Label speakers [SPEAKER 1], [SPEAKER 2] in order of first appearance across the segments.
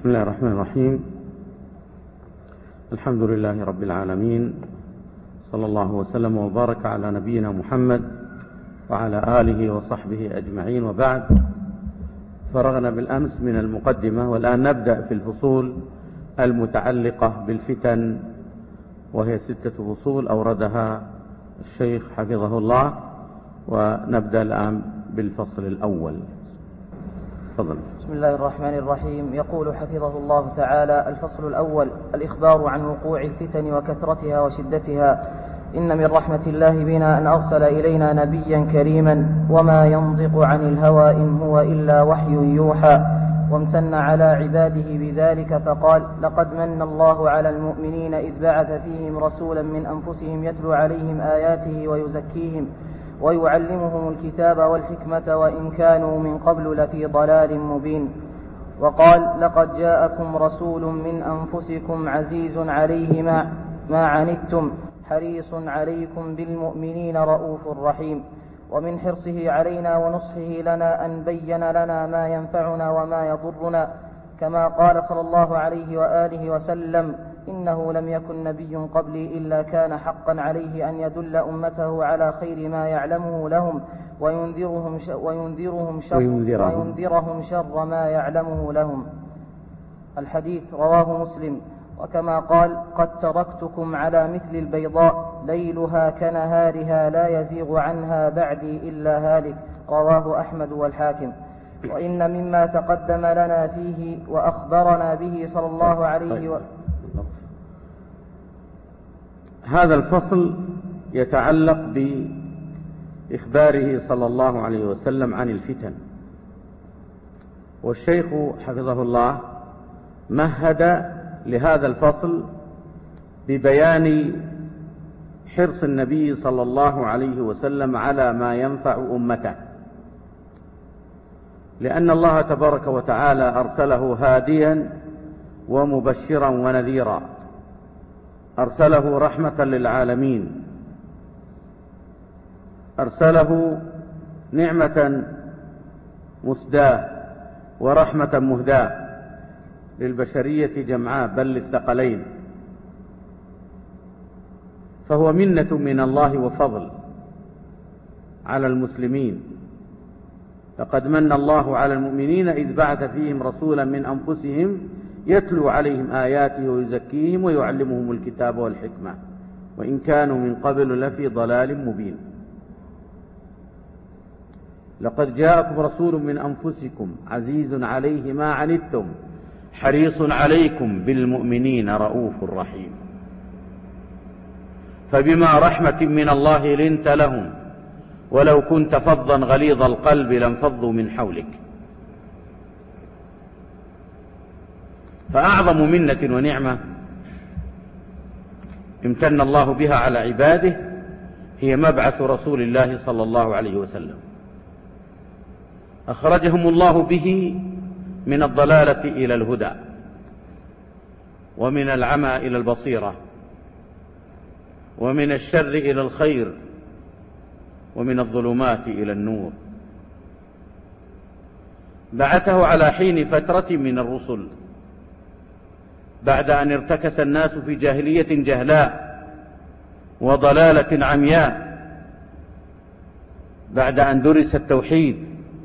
[SPEAKER 1] بسم الله الرحمن الرحيم. الحمد لله رب العالمين، صلى الله وسلم وبارك على نبينا محمد وعلى آله وصحبه أجمعين، وبعد. فرغنا بالأمس من المقدمة، والآن نبدأ في الفصول المتعلقة بالفتن، وهي 6 فصول أوردها الشيخ حفظه الله، ونبدأ الآن بالفصل الأول. تفضل.
[SPEAKER 2] بسم الله الرحمن الرحيم. يقول حفظه الله تعالى: الفصل الأول: الإخبار عن وقوع الفتن وكثرتها وشدتها. إن من رحمة الله بنا أن أرسل إلينا نبيا كريما، وما ينطق عن الهوى إن هو إلا وحي يوحى، وامتن على عباده بذلك فقال: لقد من الله على المؤمنين إذ بعث فيهم رسولا من أنفسهم يتلو عليهم آياته ويزكيهم ويعلمهم الكتاب والحكمة وإن كانوا من قبل لفي ضلال مبين. وقال: لقد جاءكم رسول من أنفسكم عزيز عليه ما عنتم حريص عليكم بالمؤمنين رؤوف رحيم. ومن حرصه علينا ونصحه لنا أن بين لنا ما ينفعنا وما يضرنا، كما قال صلى الله عليه وآله وسلم: إنه لم يكن نبي قبلي إلا كان حقا عليه أن يدل أمته على خير ما يعلمه لهم وينذرهم شر ما يعلمه لهم. الحديث رواه مسلم. وكما قال: قد تركتكم على مثل البيضاء ليلها كنهارها لا يزيغ عنها بعدي إلا هالك. رواه أحمد والحاكم. وإن مما تقدم لنا فيه وأخبرنا به صلى الله عليه وسلم.
[SPEAKER 1] هذا الفصل يتعلق بإخباره صلى الله عليه وسلم عن الفتن، والشيخ حفظه الله مهد لهذا الفصل ببيان حرص النبي صلى الله عليه وسلم على ما ينفع أمته، لأن الله تبارك وتعالى أرسله هاديا ومبشرا ونذيرا، أرسله رحمة للعالمين، أرسله نعمة مسداة ورحمة مهداة للبشرية جمعاء بل للثقلين، فهو منة من الله وفضل على المسلمين. لقد من الله على المؤمنين إذ بعث فيهم رسولا من أنفسهم يتلو عليهم آياته ويزكيهم ويعلمهم الكتاب والحكمة وإن كانوا من قبل لفي ضلال مبين. لقد جاءكم رسول من أنفسكم عزيز عليه ما عنتم حريص عليكم بالمؤمنين رؤوف رحيم. فبما رحمة من الله لنت لهم ولو كنت فظا غليظ القلب لانفضوا من حولك. فأعظم منة ونعمة امتن الله بها على عباده هي مبعث رسول الله صلى الله عليه وسلم، أخرجهم الله به من الضلالة إلى الهدى، ومن العمى إلى البصيرة، ومن الشر إلى الخير، ومن الظلمات إلى النور. بعثه على حين فترة من الرسل بعد أن ارتكس الناس في جاهلية جهلاء وضلالة عمياء، بعد أن درس التوحيد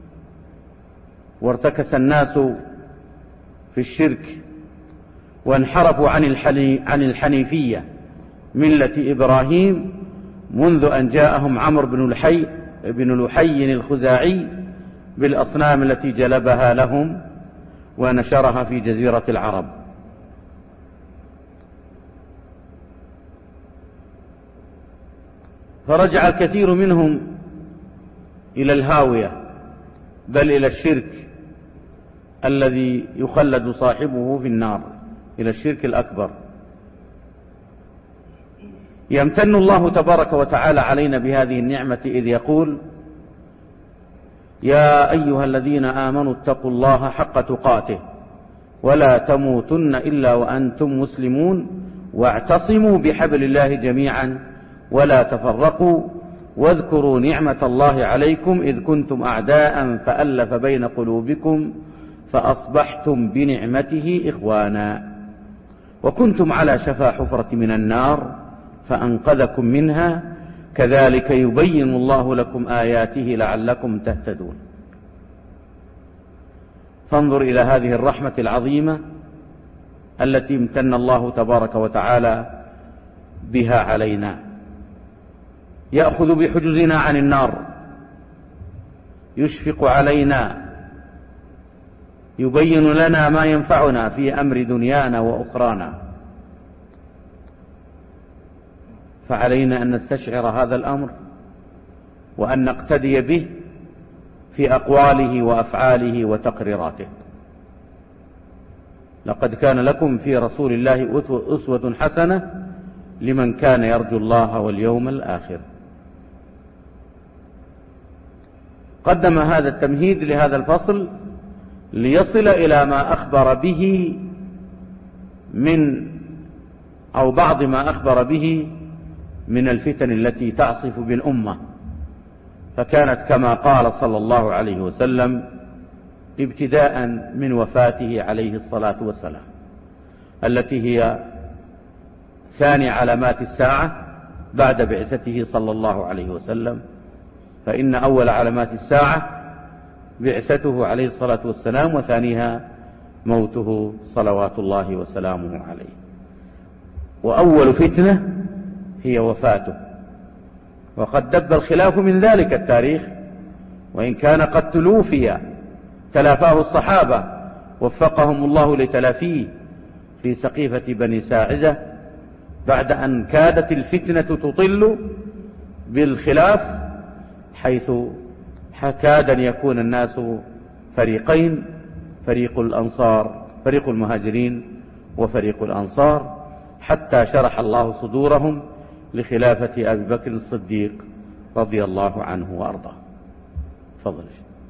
[SPEAKER 1] وارتكس الناس في الشرك وانحرفوا عن الحنيفية ملة إبراهيم، منذ أن جاءهم عمرو بن لحي الخزاعي بالأصنام التي جلبها لهم ونشرها في جزيرة العرب. فرجع الكثير منهم إلى الهاوية بل إلى الشرك الذي يخلد صاحبه في النار، إلى الشرك الأكبر. يمتن الله تبارك وتعالى علينا بهذه النعمة إذ يقول: يا أيها الذين آمنوا اتقوا الله حق تقاته ولا تموتن إلا وأنتم مسلمون واعتصموا بحبل الله جميعا ولا تفرقوا واذكروا نعمة الله عليكم إذ كنتم أعداء فألف بين قلوبكم فأصبحتم بنعمته إخوانا وكنتم على شفا حفرة من النار فأنقذكم منها كذلك يبين الله لكم آياته لعلكم تهتدون. فانظر إلى هذه الرحمة العظيمة التي امتن الله تبارك وتعالى بها علينا، يأخذ بحجزنا عن النار، يشفق علينا، يبين لنا ما ينفعنا في أمر دنيانا وأخرانا. فعلينا أن نستشعر هذا الأمر وأن نقتدي به في أقواله وأفعاله وتقريراته. لقد كان لكم في رسول الله أسوة حسنة لمن كان يرجو الله واليوم الآخر. قدم هذا التمهيد لهذا الفصل ليصل إلى ما أخبر به أو بعض ما أخبر به من الفتن التي تعصف بالأمة، فكانت كما قال صلى الله عليه وسلم ابتداء من وفاته عليه الصلاة والسلام، التي هي ثاني علامات الساعة بعد بعثته صلى الله عليه وسلم. فإن أول علامات الساعة بعثته عليه الصلاة والسلام، وثانيها موته صلوات الله وسلامه عليه. وأول فتنة هي وفاته، وقد دب الخلاف من ذلك التاريخ، وإن كان قد تلافاه الصحابة وفقهم الله لتلافيه في سقيفة بني ساعدة، بعد أن كادت الفتنة تطل بالخلاف، حيث كاد أن يكون الناس فريقين، فريق المهاجرين وفريق الأنصار، حتى شرح الله صدورهم لخلافة أبي بكر الصديق رضي الله عنه وأرضاه. فضل.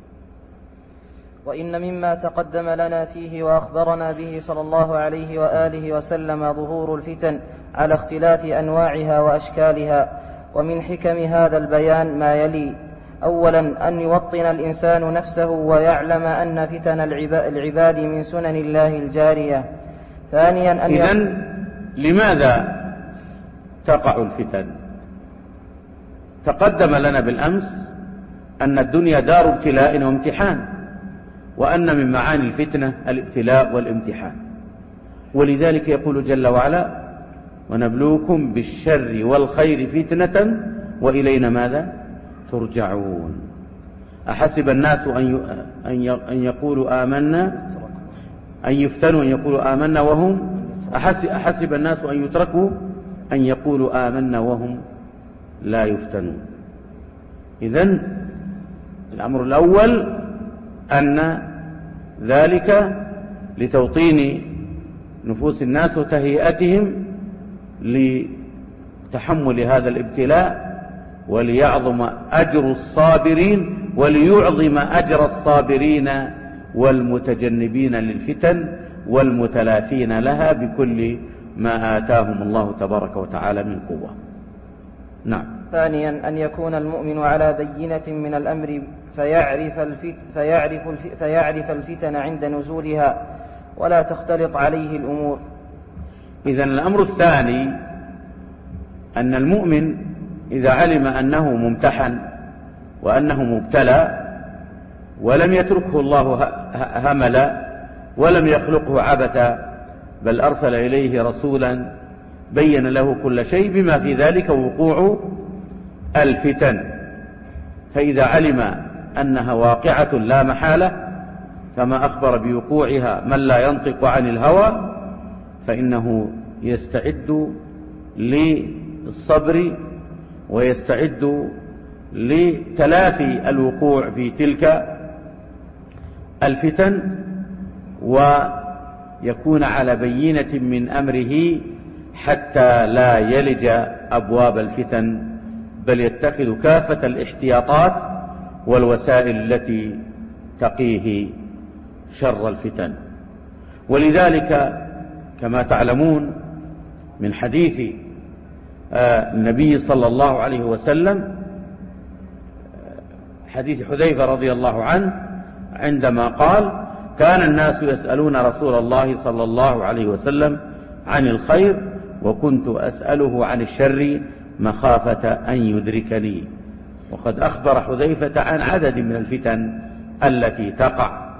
[SPEAKER 2] وإن مما تقدم لنا فيه وأخبرنا به صلى الله عليه وآله وسلم ظهور الفتن على اختلاف أنواعها وأشكالها. ومن حكم هذا البيان ما يلي: أولا أن يوطن الإنسان نفسه ويعلم أن فتن العباد من سنن الله الجارية. ثانيا
[SPEAKER 1] إذن لماذا تقع الفتن؟ تقدم لنا بالأمس أن الدنيا دار ابتلاء وامتحان، وأن من معاني الفتنة الابتلاء والامتحان، ولذلك يقول جل وعلا: ونبلوكم بالشر والخير فتنة وإلينا ماذا ترجعون. أحسب الناس أن يقولوا آمنا، أن يفتنوا أن يقولوا آمنا وهم أحسب الناس أن يتركوا أن يقولوا آمنا وهم لا يفتنون. إذن الأمر الأول أن ذلك لتوطين نفوس الناس وتهيئتهم لتحمل هذا الابتلاء، وليعظم أجر الصابرين، وليعظم أجر الصابرين والمتجنبين للفتن والمتلافين لها بكل ما آتاهم الله تبارك وتعالى من قوة. نعم.
[SPEAKER 2] ثانيا أن يكون المؤمن على بينة من الأمر فيعرف الفتن عند نزولها ولا تختلط عليه الأمور.
[SPEAKER 1] إذن الأمر الثاني أن المؤمن إذا علم أنه ممتحن وأنه مبتلى، ولم يتركه الله هملا ولم يخلقه عبثا، بل أرسل إليه رسولا بين له كل شيء بما في ذلك وقوع الفتن. فإذا علم أنها واقعة لا محالة كما أخبر بوقوعها من لا ينطق عن الهوى، فإنه يستعد للصبر ويستعد لتلافي الوقوع في تلك الفتن، ويكون على بينة من أمره حتى لا يلج أبواب الفتن، بل يتخذ كافة الاحتياطات والوسائل التي تقيه شر الفتن. ولذلك كما تعلمون من حديث النبي صلى الله عليه وسلم، حديث حذيفة رضي الله عنه، عندما قال: كان الناس يسألون رسول الله صلى الله عليه وسلم عن الخير وكنت أسأله عن الشر مخافة أن يدركني. وقد أخبر حذيفة عن عدد من الفتن التي تقع،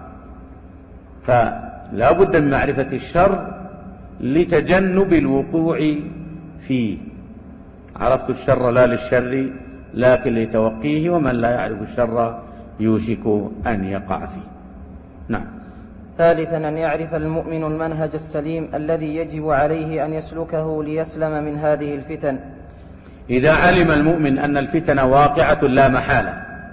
[SPEAKER 1] فلا بد من معرفة الشر لتجنب الوقوع فيه. عرفت الشر لا للشر لكن لتوقيه، ومن لا يعرف الشر يوشك أن يقع فيه. نعم.
[SPEAKER 2] ثالثا أن يعرف المؤمن المنهج السليم الذي يجب عليه أن يسلكه ليسلم من هذه الفتن.
[SPEAKER 1] إذا علم المؤمن أن الفتن واقعة لا محالة،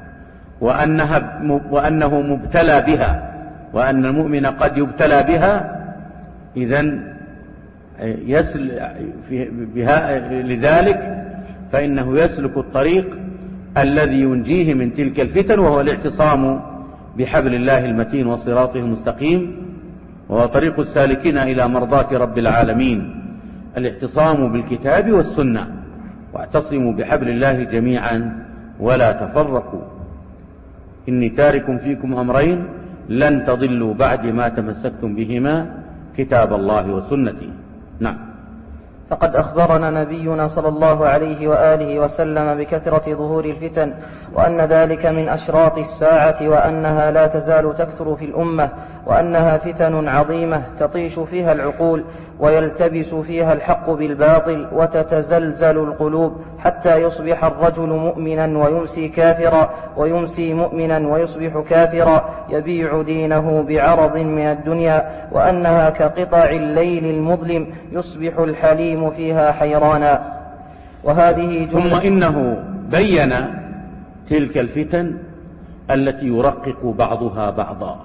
[SPEAKER 1] وأنه مبتلى بها، وأن المؤمن قد يبتلى بها، إذن لذلك فإنه يسلك الطريق الذي ينجيه من تلك الفتن، وهو الاعتصام بحبل الله المتين وصراطه المستقيم، وهو طريق السالكين إلى مرضاة رب العالمين. الاعتصام بالكتاب والسنة، واعتصموا بحبل الله جميعا ولا تفرقوا. إني تارك فيكم أمرين لن تضلوا بعد ما تمسكتم بهما، كتاب الله وسنتي. نعم.
[SPEAKER 2] فقد أخبرنا نبينا صلى الله عليه وآله وسلم بكثرة ظهور الفتن، وأن ذلك من أشراط الساعة، وأنها لا تزال تكثر في الأمة، وأنها فتن عظيمة تطيش فيها العقول، ويلتبس فيها الحق بالباطل، وتتزلزل القلوب، حتى يصبح الرجل مؤمنا ويمسي كافرا، ويمسي مؤمنا ويصبح كافرا، يبيع دينه بعرض من الدنيا، وأنها كقطع الليل المظلم يصبح الحليم فيها حيرانا. وهذه
[SPEAKER 1] ثم إنه بين تلك الفتن التي يرقق بعضها بعضا،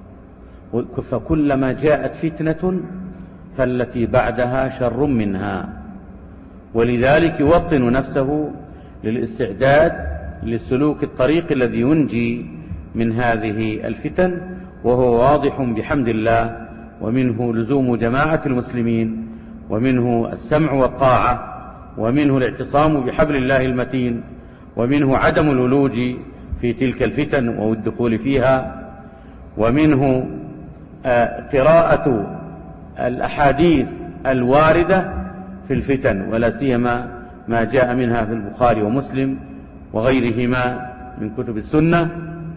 [SPEAKER 1] فكلما جاءت فتنة فالتي بعدها شر منها، ولذلك يوطن نفسه للاستعداد لسلوك الطريق الذي ينجي من هذه الفتن، وهو واضح بحمد الله، ومنه لزوم جماعة المسلمين، ومنه السمع والطاعة، ومنه الاعتصام بحبل الله المتين، ومنه عدم الولوج في تلك الفتن والدخول فيها، ومنه قراءة الأحاديث الواردة في الفتن، ولا سيما ما جاء منها في البخاري ومسلم وغيرهما من كتب السنة،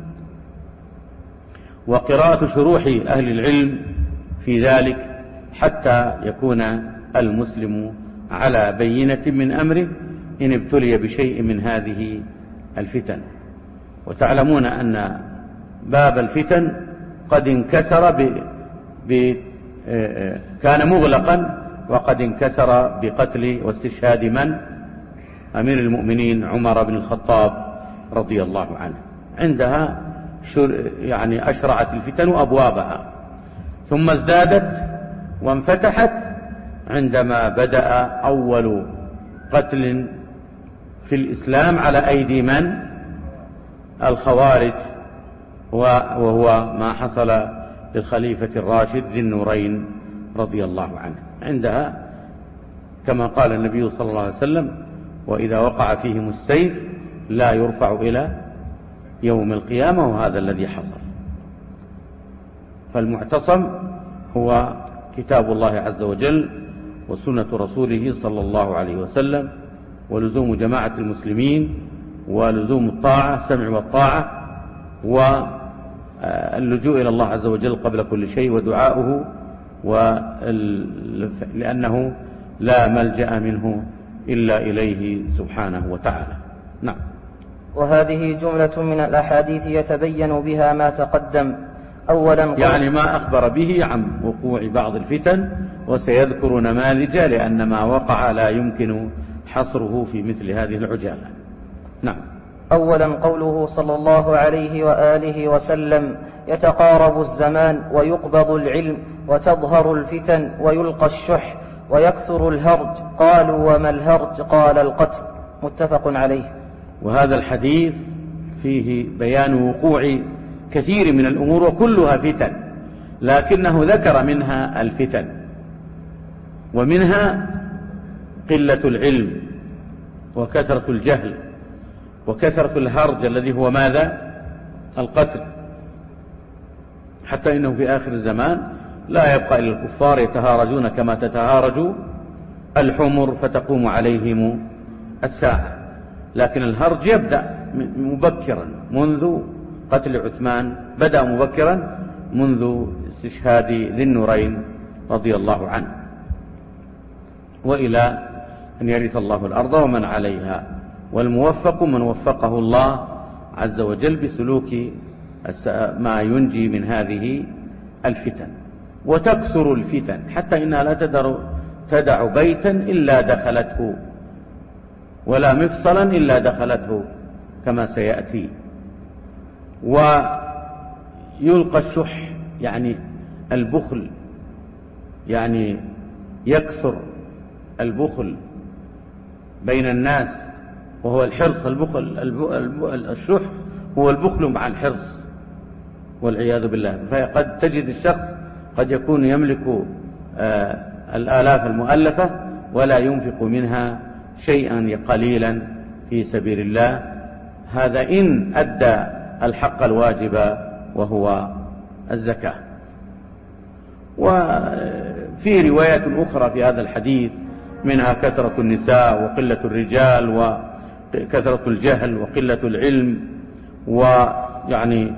[SPEAKER 1] وقراءة شروح أهل العلم في ذلك، حتى يكون المسلم على بينة من أمره إن ابتلي بشيء من هذه الفتن. وتعلمون أن باب الفتن قد انكسر كان مغلقا، وقد انكسر بقتل واستشهاد من؟ أمير المؤمنين عمر بن الخطاب رضي الله عنه. عندها يعني أشرعت الفتن أبوابها، ثم ازدادت وانفتحت عندما بدأ أول قتل في الإسلام على أيدي من؟ الخوارج، وهو ما حصل للخليفة الراشد ذي النورين رضي الله عنه. عندها كما قال النبي صلى الله عليه وسلم: وإذا وقع فيهم السيف لا يرفع إلى يوم القيامة، وهذا الذي حصل. فالمعتصم هو كتاب الله عز وجل وسنة رسوله صلى الله عليه وسلم، ولزوم جماعة المسلمين، ولزوم الطاعة، السمع والطاعة، واللجوء إلى الله عز وجل قبل كل شيء، ودعاؤه، لأنه لا ملجأ منه إلا إليه سبحانه وتعالى. نعم.
[SPEAKER 2] وهذه جملة من الأحاديث يتبين بها ما تقدم. أولا
[SPEAKER 1] يعني ما أخبر به عن وقوع بعض الفتن، وسيذكر نماذج، لأن ما وقع لا يمكن حصره في مثل هذه العجالة. نعم.
[SPEAKER 2] أولا قوله صلى الله عليه وآله وسلم: يتقارب الزمان ويقبض العلم وتظهر الفتن ويلقى الشح ويكثر الهرج. قالوا: وما الهرج؟ قال: القتل. متفق عليه.
[SPEAKER 1] وهذا الحديث فيه بيان وقوع كثير من الأمور وكلها فتن، لكنه ذكر منها الفتن، ومنها قلة العلم، وكثرة الجهل، وكثرة الهرج الذي هو ماذا؟ القتل. حتى إنه في آخر الزمان لا يبقى إلا الكفار يتهارجون كما تتهارج الحمر فتقوم عليهم الساعة. لكن الهرج يبدأ مبكرا منذ قتل عثمان، بدأ مبكرا منذ استشهاد ذي النورين رضي الله عنه، وإلى أن يرث الله الأرض ومن عليها. والموفق من وفقه الله عز وجل بسلوك ما ينجي من هذه الفتن. وتكثر الفتن حتى إنها لا تدع بيتا إلا دخلته، ولا مفصلا إلا دخلته كما سيأتي. ويلقى الشح يعني البخل، يعني يكثر البخل بين الناس، وهو الحرص. الشح هو البخل مع الحرص والعياذ بالله. فقد تجد الشخص قد يكون يملك الآلاف المؤلفة ولا ينفق منها شيئا قليلا في سبيل الله. هذا إن أدى الحق الواجب وهو الزكاة. وفي رواية أخرى في هذا الحديث منها كثرة النساء وقلة الرجال وكثرة الجهل وقلة العلم، ويعني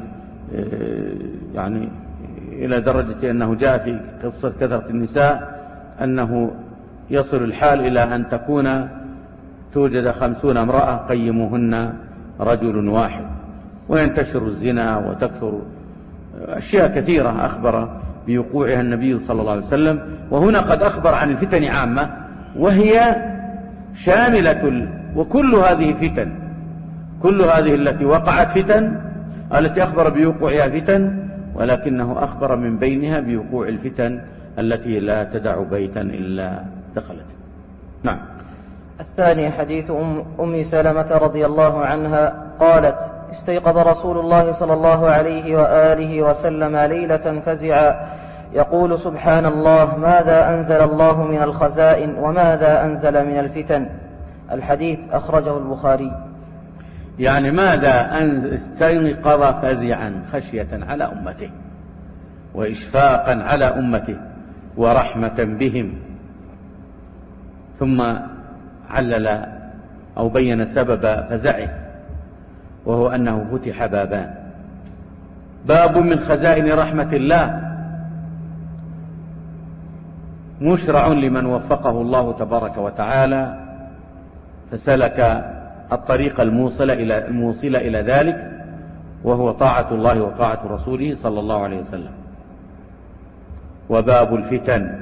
[SPEAKER 1] إلى درجة أنه جاء في قصة كثرة النساء أنه يصل الحال إلى أن توجد 50 امرأة قيمهن رجل واحد، وينتشر الزنا وتكثر أشياء كثيرة أخبر بوقوعها النبي صلى الله عليه وسلم. وهنا قد أخبر عن الفتن عامة وهي شاملة، وكل هذه فتن، كل هذه التي وقعت فتن، التي أخبر بوقوعها فتن، ولكنه أخبر من بينها بوقوع الفتن التي لا تدع بيتا إلا دخلت. نعم.
[SPEAKER 2] الثاني حديث أم سلمة رضي الله عنها قالت: استيقظ رسول الله صلى الله عليه وآله وسلم ليلة فزعا يقول: سبحان الله، ماذا أنزل الله من الخزائن وماذا أنزل من الفتن. الحديث أخرجه البخاري.
[SPEAKER 1] يعني ماذا استيقظ فزعا خشية على أمته وإشفاقا على أمته ورحمة بهم، ثم علل أو بين سبب فزعه، وهو أنه فتح بابان: باب من خزائن رحمة الله مشرع لمن وفقه الله تبارك وتعالى فسلك الطريق الموصل إلى ذلك، وهو طاعة الله وطاعة رسوله صلى الله عليه وسلم. وباب الفتن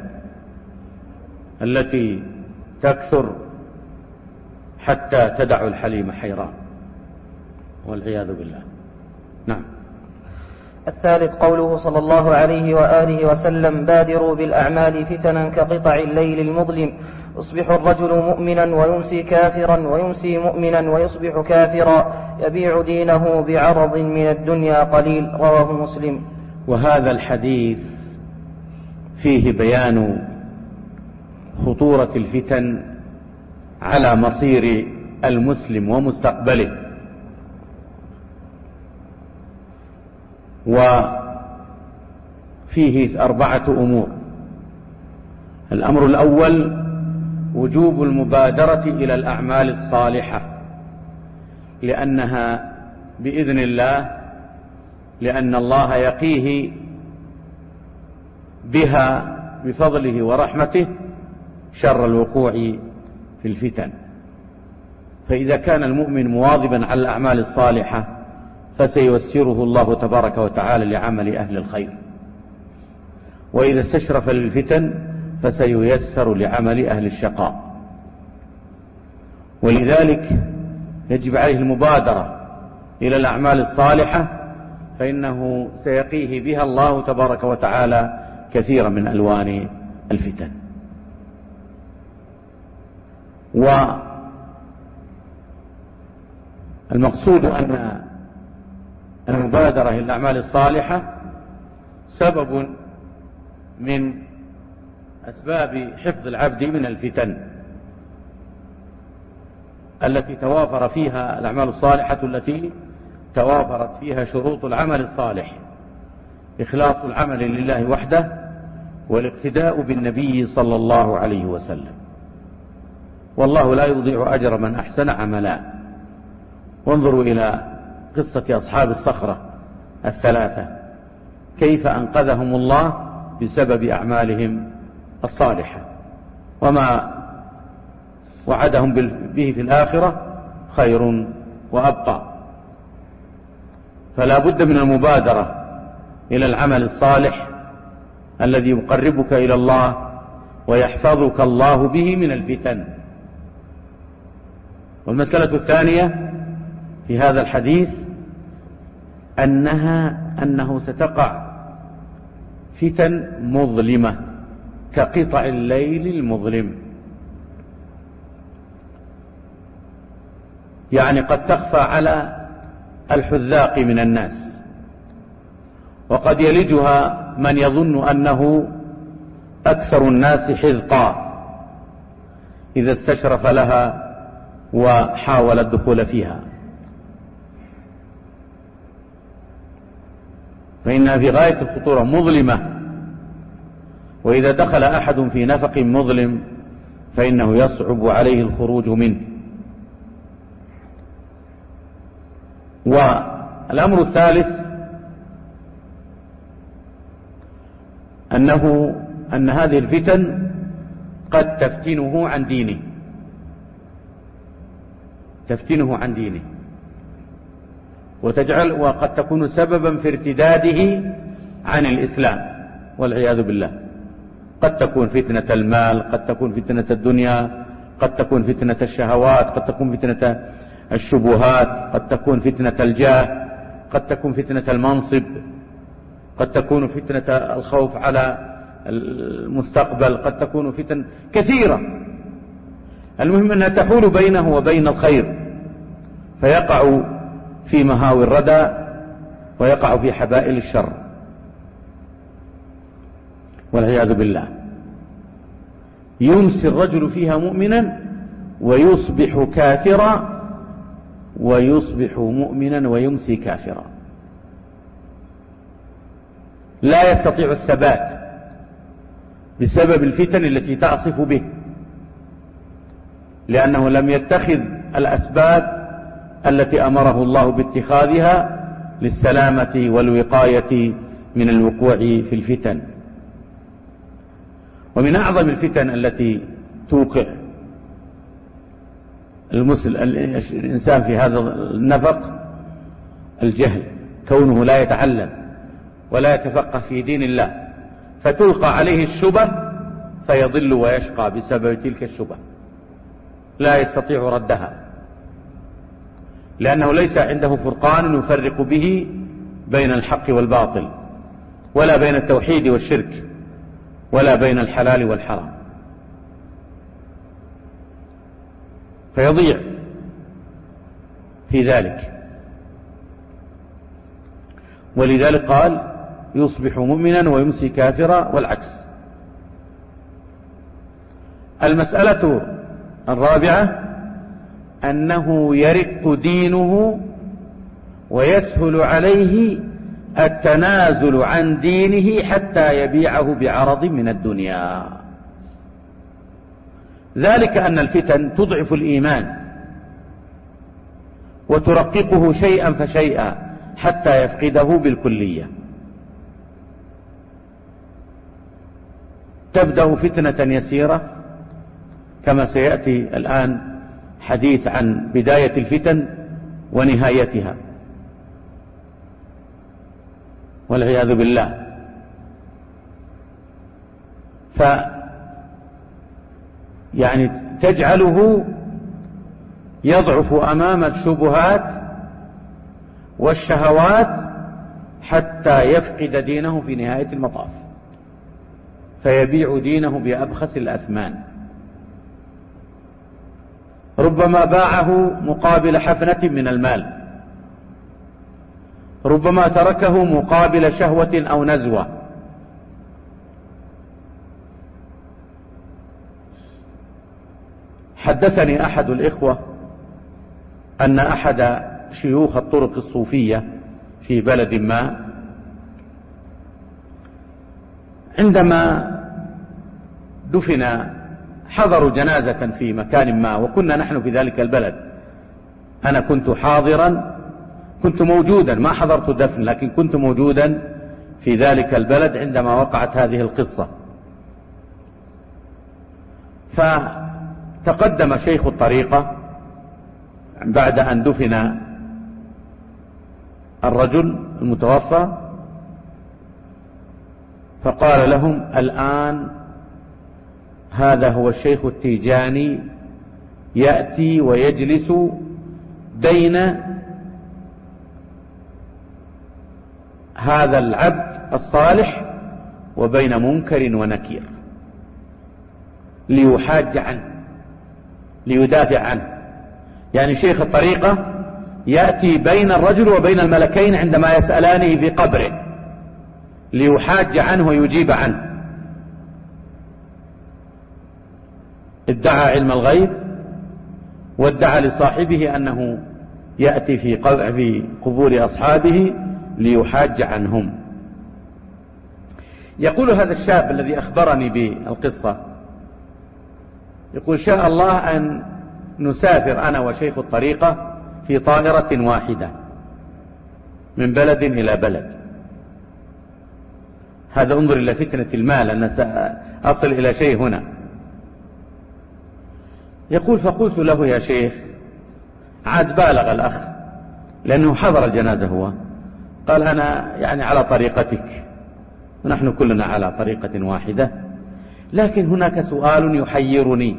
[SPEAKER 1] التي تكثر حتى تدع الحليم حيران والعياذ بالله. نعم.
[SPEAKER 2] الثالث قوله صلى الله عليه وآله وسلم: بادروا بالأعمال فتنا كقطع الليل المظلم، يصبح الرجل مؤمنا ويمسي كافرا ويمسي مؤمنا ويصبح كافرا، يبيع دينه بعرض من الدنيا قليل. رواه مسلم.
[SPEAKER 1] وهذا الحديث فيه بيان خطورة الفتن على مصير المسلم ومستقبله. وفيه 4 أمور. الأمر الأول: وجوب المبادرة إلى الأعمال الصالحة، لأنها بإذن الله، لأن الله يقيه بها بفضله ورحمته شر الوقوع في الفتن. فإذا كان المؤمن مواظبا على الأعمال الصالحة فسييسره الله تبارك وتعالى لعمل أهل الخير، وإذا استشرف للفتن فسييسر لعمل أهل الشقاء. ولذلك يجب عليه المبادرة إلى الأعمال الصالحة، فإنه سيقيه بها الله تبارك وتعالى كثيرا من ألوان الفتن. والمقصود أن المبادرة إلى الأعمال الصالحة سبب من أسباب حفظ العبد من الفتن التي توافر فيها الأعمال الصالحة، التي توافرت فيها شروط العمل الصالح، إخلاص العمل لله وحده والاقتداء بالنبي صلى الله عليه وسلم. والله لا يضيع أجر من أحسن عملا. وانظروا إلى قصة أصحاب الصخرة الثلاثة، كيف أنقذهم الله بسبب أعمالهم الصالحة، وما وعدهم به في الآخرة خير وأبقى. فلا بد من المبادرة إلى العمل الصالح الذي يقربك إلى الله ويحفظك الله به من الفتن. والمسألة الثانية في هذا الحديث أنه ستقع فتن مظلمة كقطع الليل المظلم، يعني قد تخفى على الحذاق من الناس، وقد يلجها من يظن أنه أكثر الناس حذقا إذا استشرف لها وحاول الدخول فيها، فإنها في غاية الخطورة مظلمة، وإذا دخل أحد في نفق مظلم فإنه يصعب عليه الخروج منه. والأمر الثالث أن هذه الفتن قد تفتنه عن دينه وقد تكون سببا في ارتداده عن الإسلام والعياذ بالله. قد تكون فتنة المال، قد تكون فتنة الدنيا، قد تكون فتنة الشهوات، قد تكون فتنة الشبهات، قد تكون فتنة الجاه، قد تكون فتنة المنصب، قد تكون فتنة الخوف على المستقبل، قد تكون فتن كثيرة. المهم أنها تحول بينه وبين الخير، فيقع في مهاوي الردى ويقع في حبائل الشر والعياذ بالله. يمسي الرجل فيها مؤمنا ويصبح كافرا، ويصبح مؤمنا ويمسي كافرا، لا يستطيع الثبات بسبب الفتن التي تعصف به، لأنه لم يتخذ الأسباب التي أمره الله باتخاذها للسلامة والوقاية من الوقوع في الفتن. ومن أعظم الفتن التي توقع الإنسان في هذا النفق الجهل، كونه لا يتعلم ولا يتفقه في دين الله، فتلقى عليه الشبه فيضل ويشقى بسبب تلك الشبه، لا يستطيع ردها، لأنه ليس عنده فرقان يفرق به بين الحق والباطل، ولا بين التوحيد والشرك، ولا بين الحلال والحرام، فيضيع في ذلك. ولذلك قال يصبح مؤمنا ويمسي كافرا والعكس. المسألة الرابعة أنه يرق دينه ويسهل عليه التنازل عن دينه حتى يبيعه بعرض من الدنيا. ذلك أن الفتن تضعف الإيمان وترققه شيئا فشيئا حتى يفقده بالكلية. تبدأ فتنة يسيرة كما سيأتي الآن حديث عن بداية الفتن ونهايتها والعياذ بالله. يعني تجعله يضعف أمام الشبهات والشهوات حتى يفقد دينه في نهاية المطاف، فيبيع دينه بأبخس الأثمان. ربما باعه مقابل حفنة من المال، ربما تركه مقابل شهوة أو نزوة. حدثني أحد الإخوة أن أحد شيوخ الطرق الصوفية في بلد ما عندما دفن حضروا جنازة في مكان ما، وكنا نحن في ذلك البلد، أنا كنت حاضرا، كنت موجودا، ما حضرت دفن لكن كنت موجودا في ذلك البلد عندما وقعت هذه القصة. فتقدم شيخ الطريقة بعد أن دفن الرجل المتوفى فقال لهم: الآن هذا هو الشيخ التيجاني يأتي ويجلس بين هذا العبد الصالح وبين منكر ونكير ليحاج عنه، ليدافع عنه. يعني شيخ الطريقة يأتي بين الرجل وبين الملكين عندما يسألانه في قبره ليحاج عنه ويجيب عنه. ادعى علم الغيب، وادعى لصاحبه أنه يأتي في قبور أصحابه ليحاج عنهم. يقول هذا الشاب الذي أخبرني بالقصة، يقول: شاء الله أن نسافر أنا وشيخ الطريقة في طائرة واحدة من بلد إلى بلد. هذا انظر إلى فتنة المال، أنا سأصل إلى شيء هنا. يقول: فقلت له: يا شيخ، عاد بالغ الأخ لأنه حضر الجنازة هو، قال: أنا يعني على طريقتك، ونحن كلنا على طريقة واحدة، لكن هناك سؤال يحيرني،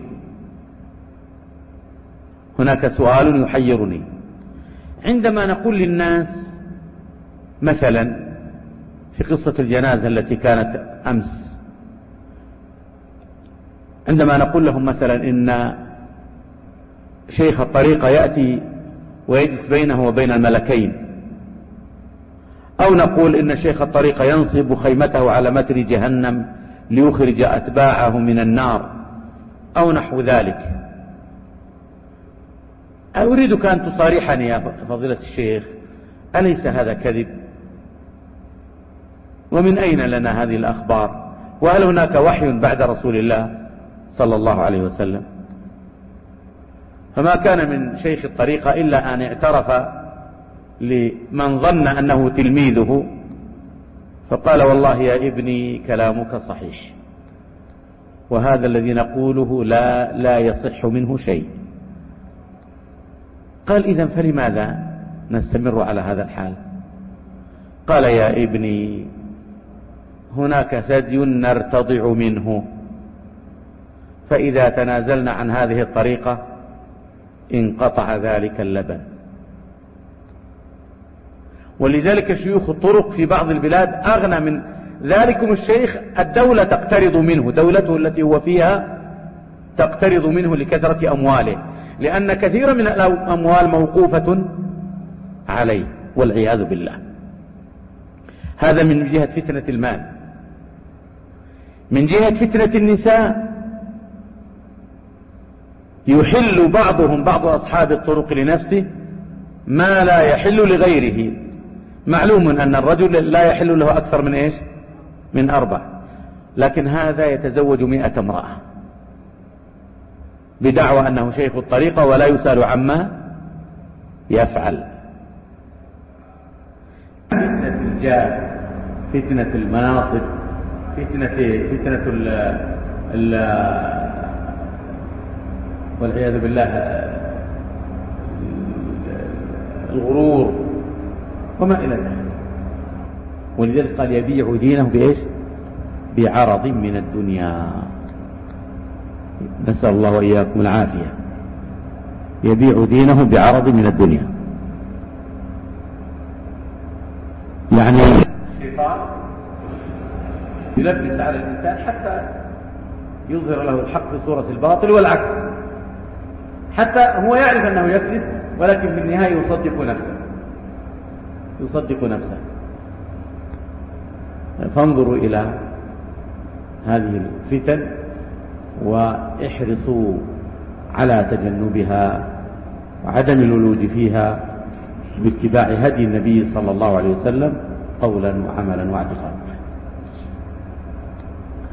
[SPEAKER 1] هناك سؤال يحيرني. عندما نقول للناس مثلا في قصة الجنازة التي كانت أمس، عندما نقول لهم مثلا إن شيخ الطريقة يأتي ويجلس بينه وبين الملكين، أو نقول إن شيخ الطريقة ينصب خيمته على متن جهنم ليخرج أتباعه من النار أو نحو ذلك، أريدك أن تصارحني يا فضيلة الشيخ، أليس هذا كذب؟ ومن أين لنا هذه الأخبار؟ وهل هناك وحي بعد رسول الله صلى الله عليه وسلم؟ فما كان من شيخ الطريقة إلا أن اعترف لمن ظن أنه تلميذه فقال: والله يا ابني كلامك صحيح، وهذا الذي نقوله لا يصح منه شيء. قال: إذن فلماذا نستمر على هذا الحال؟ قال: يا ابني، هناك ثدي نرتضع منه، فإذا تنازلنا عن هذه الطريقة انقطع ذلك اللبن. ولذلك شيوخ الطرق في بعض البلاد أغنى من ذلكم الشيخ، الدولة تقترض منه، دولته التي هو فيها تقترض منه لكثرة أمواله، لأن كثيرا من الأموال موقوفة عليه والعياذ بالله. هذا من جهة فتنة المال. من جهة فتنة النساء، يحل بعض أصحاب الطرق لنفسه ما لا يحل لغيره. معلوم أن الرجل لا يحل له أكثر من إيش؟ من 4، لكن هذا يتزوج 100 امرأة بدعوى أنه شيخ الطريقة ولا يسأل عما يفعل. فتنة الجاه، فتنة المناصب، فتنة والعياذ بالله الغرور وما إلى ذلك. ولذلك قال: يبيع دينه بإيش؟ بعرض من الدنيا. نسأل الله وإياكم العافية. يبيع دينه بعرض من الدنيا، يعني الشيطان يلبس على الإنسان حتى يظهر له الحق في صورة الباطل والعكس، حتى هو يعرف أنه يكذب ولكن في النهاية يصدق نفسه. فانظروا إلى هذه الفتن واحرصوا على تجنبها وعدم الولوج فيها باتباع هدي النبي صلى الله عليه وسلم قولا وعملا واعتقادا.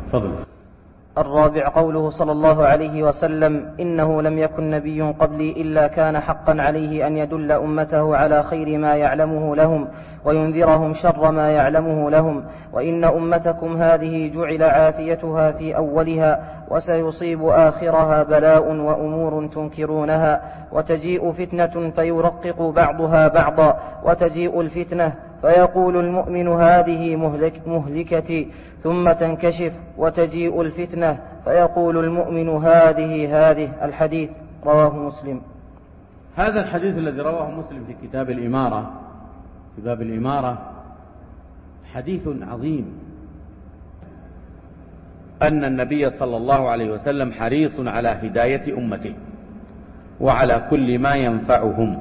[SPEAKER 1] فضل.
[SPEAKER 2] الرابع قوله صلى الله عليه وسلم: إنه لم يكن نبي قبلي إلا كان حقا عليه أن يدل أمته على خير ما يعلمه لهم وينذرهم شر ما يعلمه لهم، وإن أمتكم هذه جعل عافيتها في أولها وسيصيب آخرها بلاء وأمور تنكرونها، وتجيء فتنة فيرقق بعضها بعضا، وتجيء الفتنة فيقول المؤمن هذه مهلكتي ثم تنكشف، وتجيء الفتنة فيقول المؤمن هذه. الحديث رواه مسلم.
[SPEAKER 1] هذا الحديث الذي رواه مسلم في كتاب الإمارة، في باب الإمارة، حديث عظيم، أن النبي صلى الله عليه وسلم حريص على هداية أمته وعلى كل ما ينفعهم،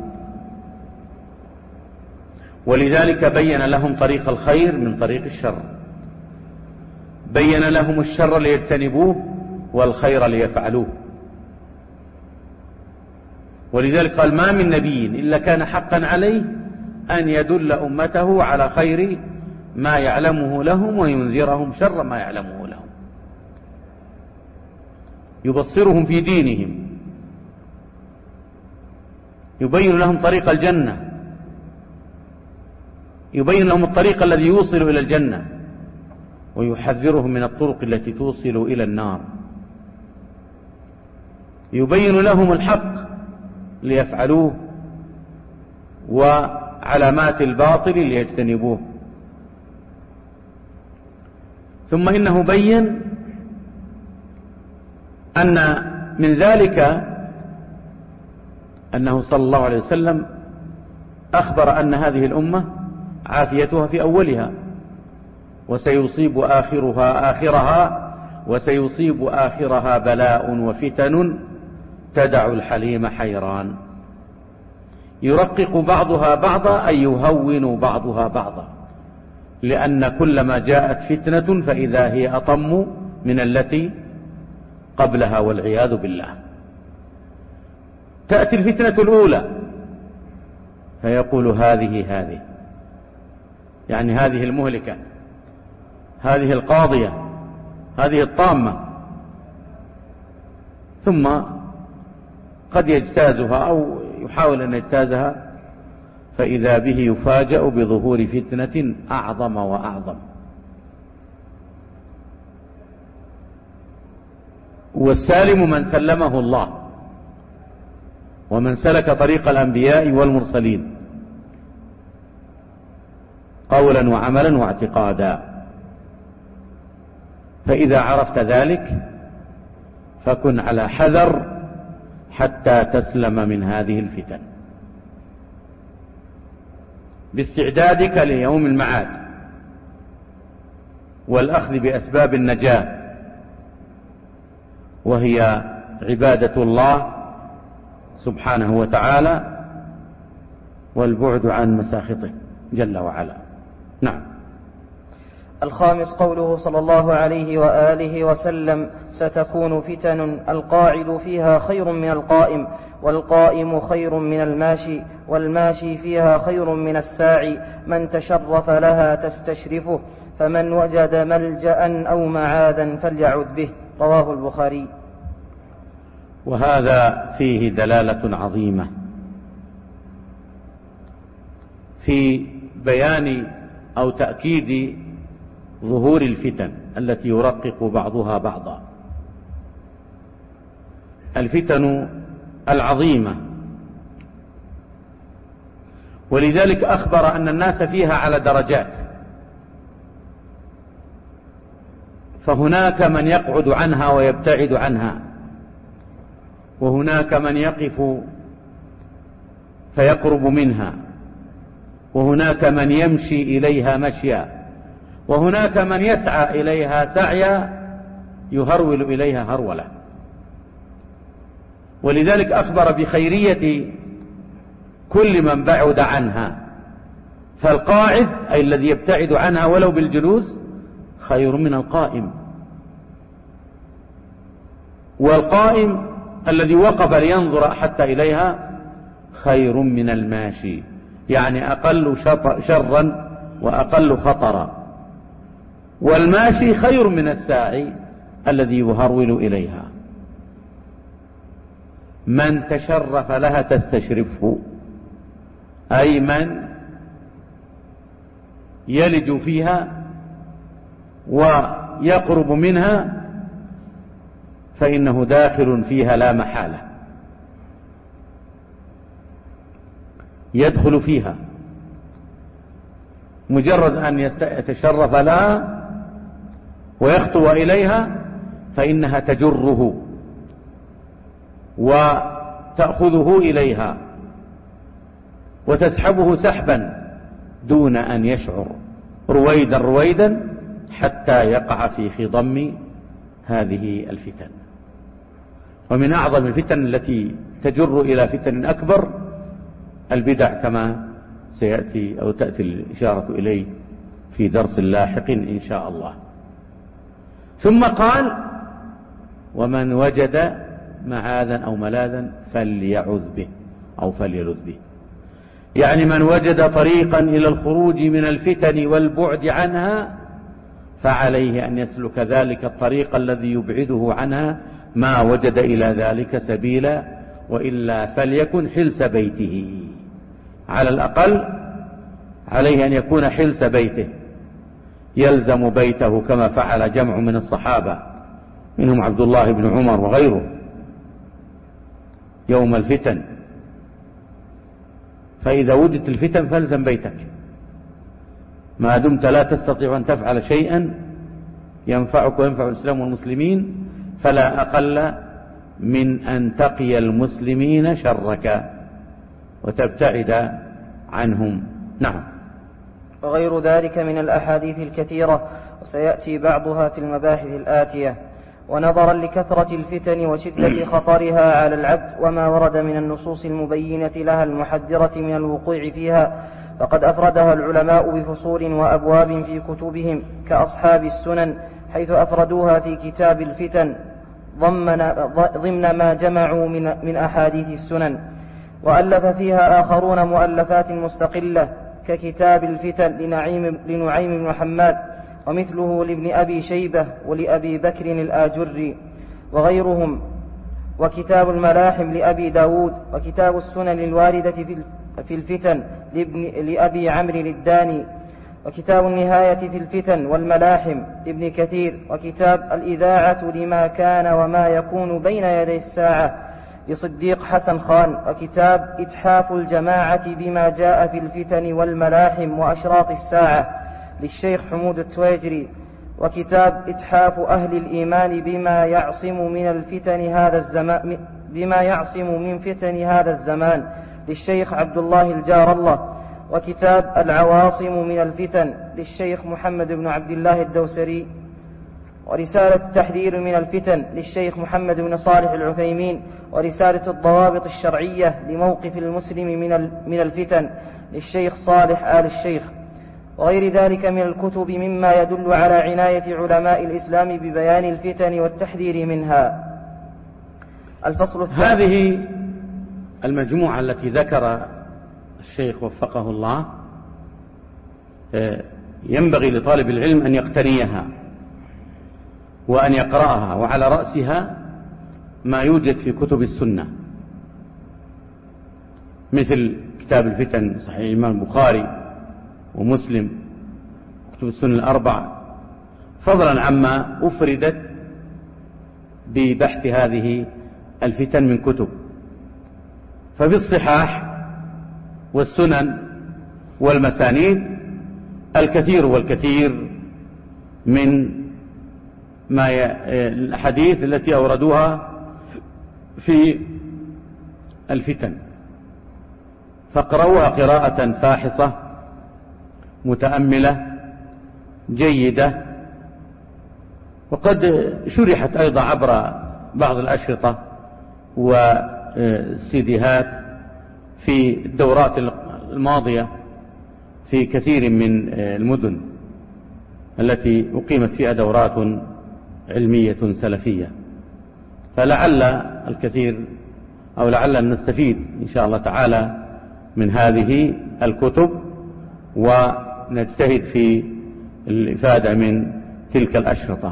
[SPEAKER 1] ولذلك بين لهم طريق الخير من طريق الشر، بين لهم الشر ليجتنبوه والخير ليفعلوه. ولذلك قال: ما من نبي إلا كان حقا عليه أن يدل أمته على خير ما يعلمه لهم وينذرهم شر ما يعلمه لهم، يبصرهم في دينهم، يبين لهم طريق الجنة، يبين لهم الطريق الذي يوصل إلى الجنة، ويحذرهم من الطرق التي توصل إلى النار، يبين لهم الحق ليفعلوه وعلامات الباطل ليجتنبوه. ثم إنه بين أن من ذلك أنه صلى الله عليه وسلم أخبر أن هذه الأمة عافيتها في أولها، وسيصيب آخرها وسيصيب آخرها بلاء وفتن تدع الحليم حيران، يرقق بعضها بعضا أي يهون بعضها بعضا، لأن كلما جاءت فتنة فإذا هي أطم من التي قبلها والعياذ بالله. تأتي الفتنة الأولى فيقول هذه، يعني هذه المهلكة، هذه القاضية، هذه الطامة، ثم قد يجتازها أو يحاول أن يجتازها، فإذا به يفاجأ بظهور فتنة أعظم وأعظم. والسالم من سلمه الله ومن سلك طريق الأنبياء والمرسلين قولا وعملا واعتقادا. فإذا عرفت ذلك فكن على حذر حتى تسلم من هذه الفتن، باستعدادك ليوم المعاد والأخذ بأسباب النجاة، وهي عبادة الله سبحانه وتعالى والبعد عن مساخطه جل وعلا. نعم.
[SPEAKER 2] الخامس قوله صلى الله عليه وآله وسلم: ستكون فتن القاعد فيها خير من القائم، والقائم خير من الماشي، والماشي فيها خير من الساعي، من تشرف لها تستشرفه، فمن وجد ملجأ أو معاذا فليعذ به. رواه البخاري.
[SPEAKER 1] وهذا فيه دلالة عظيمة في بيان أو تأكيد ظهور الفتن التي يرقق بعضها بعضا، الفتن العظيمة. ولذلك أخبر أن الناس فيها على درجات، فهناك من يقعد عنها ويبتعد عنها، وهناك من يقف فيقرب منها، وهناك من يمشي إليها مشيا، وهناك من يسعى إليها سعيا يهرول إليها هرولة. ولذلك أخبر بخيرية كل من بعد عنها، فالقاعد أي الذي يبتعد عنها ولو بالجلوس خير من القائم، والقائم الذي وقف لينظر حتى إليها خير من الماشي، يعني أقل شرا وأقل خطرا. والماشي خير من الساعي الذي يهرول إليها. من تشرف لها تستشرفه، أي من يلج فيها ويقرب منها فإنه داخل فيها لا محالة، يدخل فيها. مجرد أن يتشرف لها ويخطو إليها فإنها تجره وتأخذه إليها وتسحبه سحبا دون أن يشعر، رويدا رويدا حتى يقع في خضم هذه الفتن. ومن أعظم الفتن التي تجر إلى فتن أكبر البدع، كما سيأتي أو تأتي الإشارة إليه في درس لاحق إن شاء الله. ثم قال: ومن وجد معاذا أو ملاذا فليعذ به أو فليلذ به، يعني من وجد طريقا إلى الخروج من الفتن والبعد عنها فعليه أن يسلك ذلك الطريق الذي يبعده عنها ما وجد إلى ذلك سبيلا، وإلا فليكن حلس بيته، على الأقل عليه أن يكون حلس بيته، يلزم بيته كما فعل جمع من الصحابة منهم عبد الله بن عمر وغيره يوم الفتن. فإذا وجدت الفتن فالزم بيتك ما دمت لا تستطيع أن تفعل شيئا ينفعك وينفع الإسلام والمسلمين، فلا أقل من أن تقي المسلمين شرك وتبتعد عنهم. نعم.
[SPEAKER 2] وغير ذلك من الأحاديث الكثيرة، وسيأتي بعضها في المباحث الآتية. ونظرا لكثرة الفتن وشدة خطرها على العبد وما ورد من النصوص المبينة لها المحذرة من الوقوع فيها، فقد أفردها العلماء بفصول وأبواب في كتبهم كأصحاب السنن، حيث أفردوها في كتاب الفتن ضمن ما جمعوا من أحاديث السنن. وألف فيها آخرون مؤلفات مستقلة ككتاب الفتن لنعيم بن حماد، ومثله لابن أبي شيبة ولأبي بكر الآجري وغيرهم، وكتاب الملاحم لأبي داود، وكتاب السنن الواردة في الفتن لأبي عمرو الداني، وكتاب النهاية في الفتن والملاحم لابن كثير، وكتاب الإذاعة لما كان وما يكون بين يدي الساعة لصديق حسن خان، وكتاب إتحاف الجماعة بما جاء في الفتن والملاحم وأشراط الساعة للشيخ حمود التواجري، وكتاب إتحاف أهل الإيمان بما يعصم من فتن هذا الزمان للشيخ عبد الله الجار الله، وكتاب العواصم من الفتن للشيخ محمد بن عبد الله الدوسري، ورسالة التحذير من الفتن للشيخ محمد بن صالح العثيمين، ورسالة الضوابط الشرعية لموقف المسلم من الفتن للشيخ صالح آل الشيخ، وغير ذلك من الكتب مما يدل على عناية علماء الإسلام ببيان الفتن والتحذير منها. الفصل الثاني.
[SPEAKER 1] هذه المجموعة التي ذكر الشيخ وفقه الله ينبغي لطالب العلم أن يقتنيها وأن يقرأها، وعلى رأسها ما يوجد في كتب السنة مثل كتاب الفتن صحيح الإمام البخاري ومسلم، كتب السنة الأربع، فضلا عما أفردت ببحث هذه الفتن من كتب. ففي الصحاح والسنن والمسانيد الكثير والكثير من ما الحديث التي أوردوها في الفتن، فاقرأوها قراءة فاحصة متأملة جيدة. وقد شرحت أيضا عبر بعض الأشرطة والسيديهات في الدورات الماضية في كثير من المدن التي أقيمت فيها دورات علمية سلفية، فلعل الكثير أو لعل أن نستفيد إن شاء الله تعالى من هذه الكتب ونجتهد في الإفادة من تلك الأشرطة.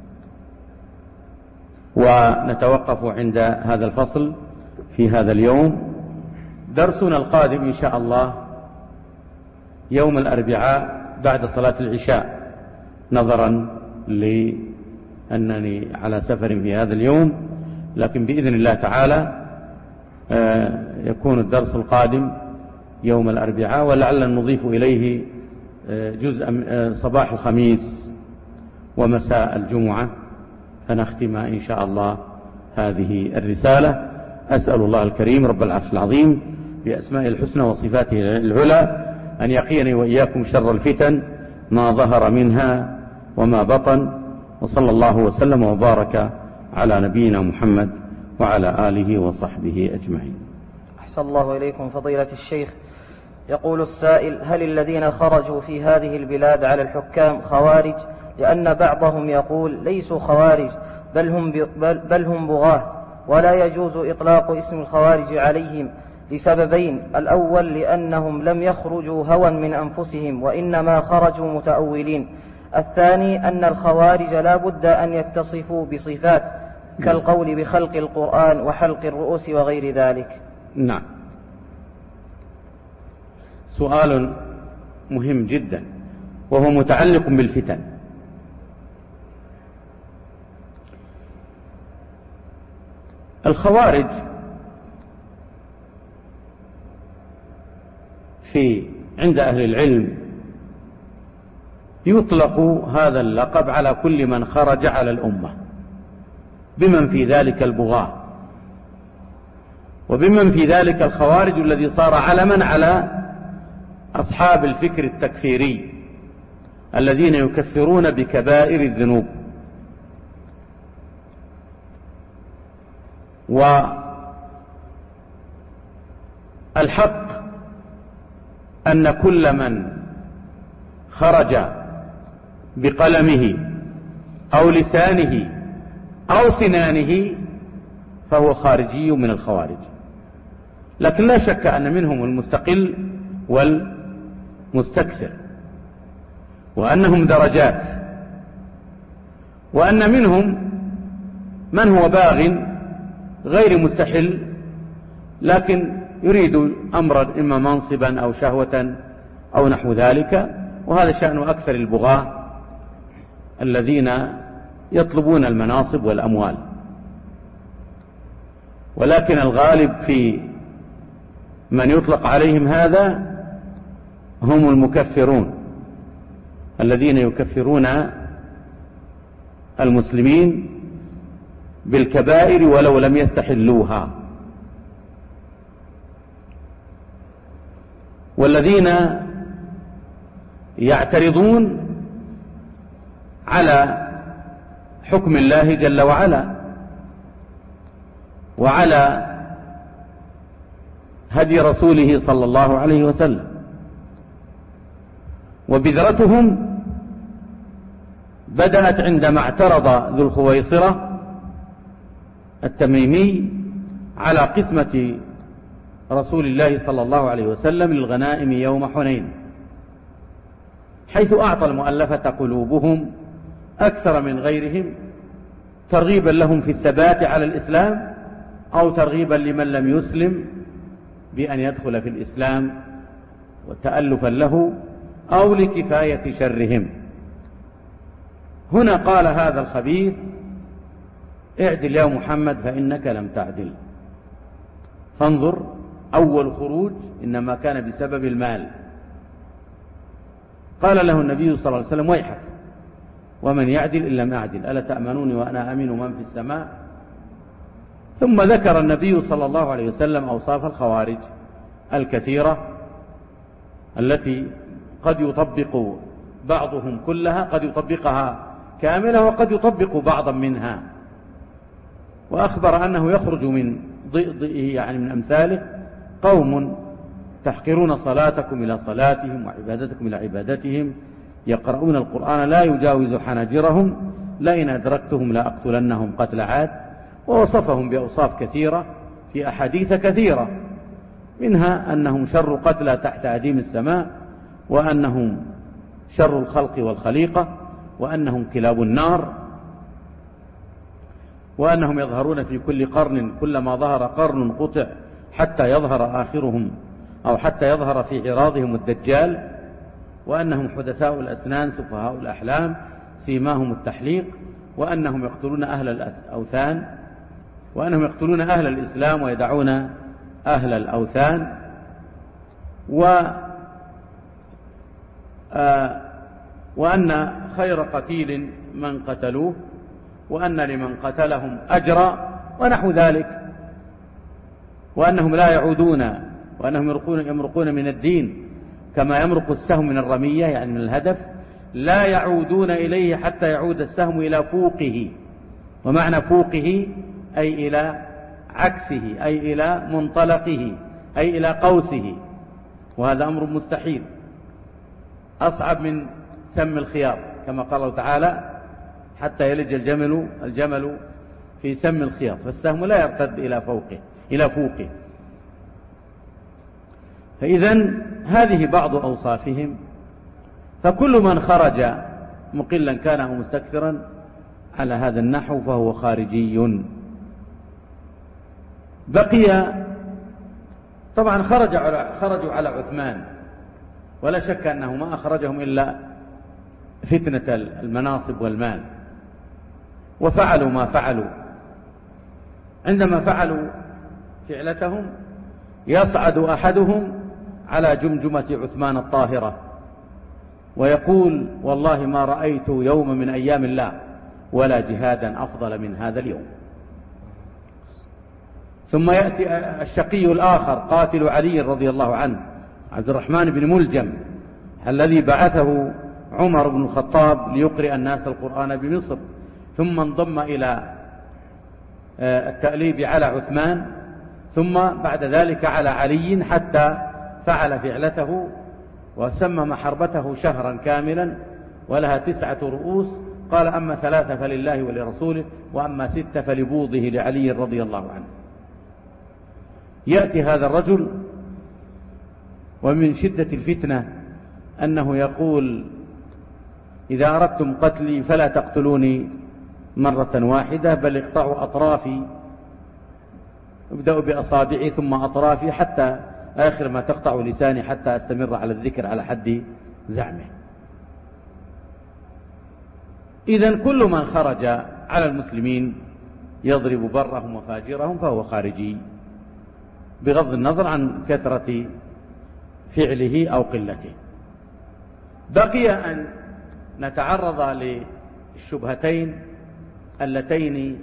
[SPEAKER 1] ونتوقف عند هذا الفصل في هذا اليوم. درسنا القادم إن شاء الله يوم الأربعاء بعد صلاة العشاء، نظرا لأنني على سفر في هذا اليوم، لكن بإذن الله تعالى يكون الدرس القادم يوم الأربعاء، ولعل نضيف إليه جزء صباح الخميس ومساء الجمعة، فنختم إن شاء الله هذه الرسالة. أسأل الله الكريم رب العرش العظيم بأسماء الحسنى وصفاته العلى أن يقيني وإياكم شر الفتن ما ظهر منها وما بطن، وصلى الله وسلم وبارك على نبينا محمد وعلى آله وصحبه أجمعين.
[SPEAKER 2] أحسن الله إليكم فضيلة الشيخ. يقول السائل: هل الذين خرجوا في هذه البلاد على الحكام خوارج؟ لأن بعضهم يقول ليسوا خوارج بل هم بغاة، ولا يجوز إطلاق اسم الخوارج عليهم لسببين: الأول لأنهم لم يخرجوا هوى من أنفسهم وإنما خرجوا متأولين، الثاني أن الخوارج لا بد أن يتصفوا بصفات كالقول بخلق القرآن وحلق الرؤوس وغير ذلك.
[SPEAKER 1] نعم، سؤال مهم جدا وهو متعلق بالفتن. الخوارج عند أهل العلم يطلق هذا اللقب على كل من خرج على الأمة، بمن في ذلك البغاة، وبمن في ذلك الخوارج الذي صار علما على أصحاب الفكر التكفيري الذين يكفرون بكبائر الذنوب. والحق أن كل من خرج بقلمه أو لسانه أو سنانه فهو خارجي من الخوارج، لكن لا شك أن منهم المستقل والمستكثر، وأنهم درجات، وأن منهم من هو باغ غير مستحل لكن يريد أمرا إما منصبا أو شهوة أو نحو ذلك، وهذا شأن أكثر البغاة الذين يطلبون المناصب والأموال. ولكن الغالب في من يطلق عليهم هذا هم المكفرون الذين يكفرون المسلمين بالكبائر ولو لم يستحلوها، والذين يعترضون على حكم الله جل وعلا وعلى هدي رسوله صلى الله عليه وسلم. وبذرتهم بدأت عندما اعترض ذو الخويصرة التميمي على قسمة رسول الله صلى الله عليه وسلم للغنائم يوم حنين، حيث أعطى المؤلفة قلوبهم أكثر من غيرهم ترغيبا لهم في الثبات على الإسلام، أو ترغيبا لمن لم يسلم بأن يدخل في الإسلام وتألفا له، أو لكفاية شرهم. هنا قال هذا الخبيث: اعدل يا محمد فإنك لم تعدل. فانظر، أول خروج إنما كان بسبب المال. قال له النبي صلى الله عليه وسلم: ويحك، ومن يعدل إن لم أعدل، ألا تأمنوني وأنا أمين من في السماء. ثم ذكر النبي صلى الله عليه وسلم أوصاف الخوارج الكثيرة التي قد يطبق بعضهم كلها، قد يطبقها كاملة، وقد يطبق بعضا منها. وأخبر أنه يخرج من ضئضئه يعني من أمثاله قوم تحقرون صلاتكم إلى صلاتهم وعبادتكم إلى عبادتهم، يقرؤون القرآن لا يجاوز حناجرهم، لئن أدركتهم لأقتلنهم قتل عاد. ووصفهم بأوصاف كثيرة في أحاديث كثيرة، منها أنهم شر قتلى تحت أديم السماء، وأنهم شر الخلق والخليقة، وأنهم كلاب النار، وأنهم يظهرون في كل قرن، كلما ظهر قرن قطع حتى يظهر آخرهم أو حتى يظهر في عراضهم الدجال، وأنهم حدثاء الأسنان سفهاء الأحلام سيماهم التحليق، وأنهم يقتلون أهل الأوثان، وأنهم يقتلون أهل الإسلام ويدعون أهل الأوثان، وأن خير قتيل من قتلوه، وأن لمن قتلهم أجرا ونحو ذلك، وأنهم لا يعودون، وأنهم يمرقون من الدين كما يمرق السهم من الرمية، يعني من الهدف، لا يعودون إليه حتى يعود السهم إلى فوقه. ومعنى فوقه أي إلى عكسه، أي إلى منطلقه، أي إلى قوسه، وهذا أمر مستحيل أصعب من سم الخياط، كما قال الله تعالى حتى يلج الجمل في سم الخياط، فالسهم لا يرتد إلى فوقه. فإذن هذه بعض أوصافهم. فكل من خرج مقلا كان أو مستكثرا على هذا النحو فهو خارجي. بقي طبعا خرجوا على عثمان، ولا شك أنه ما أخرجهم إلا فتنة المناصب والمال، وفعلوا ما فعلوا. عندما فعلوا فعلتهم يصعد أحدهم على جمجمة عثمان الطاهرة ويقول: والله ما رأيت يوم من أيام الله ولا جهادا أفضل من هذا اليوم. ثم يأتي الشقي الآخر قاتل علي رضي الله عنه، عبد الرحمن بن ملجم، الذي بعثه عمر بن الخطاب ليقرئ الناس القرآن بمصر، ثم انضم إلى التأليب على عثمان، ثم بعد ذلك على علي، حتى فعل فعلته وسمم حربته شهرا كاملا ولها 9 رؤوس. قال: أما 3 فلله ولرسوله، وأما 6 فلبوضه لعلي رضي الله عنه. يأتي هذا الرجل ومن شدة الفتنة أنه يقول: إذا أردتم قتلي فلا تقتلوني مرة واحدة، بل اقطعوا أطرافي، ابدأوا بأصابعي ثم أطرافي حتى آخر ما تقطع لساني حتى أستمر على الذكر على حد زعمه. إذن كل من خرج على المسلمين يضرب برهم وفاجرهم فهو خارجي، بغض النظر عن كثرة فعله أو قلته. بقي أن نتعرض للشبهتين اللتين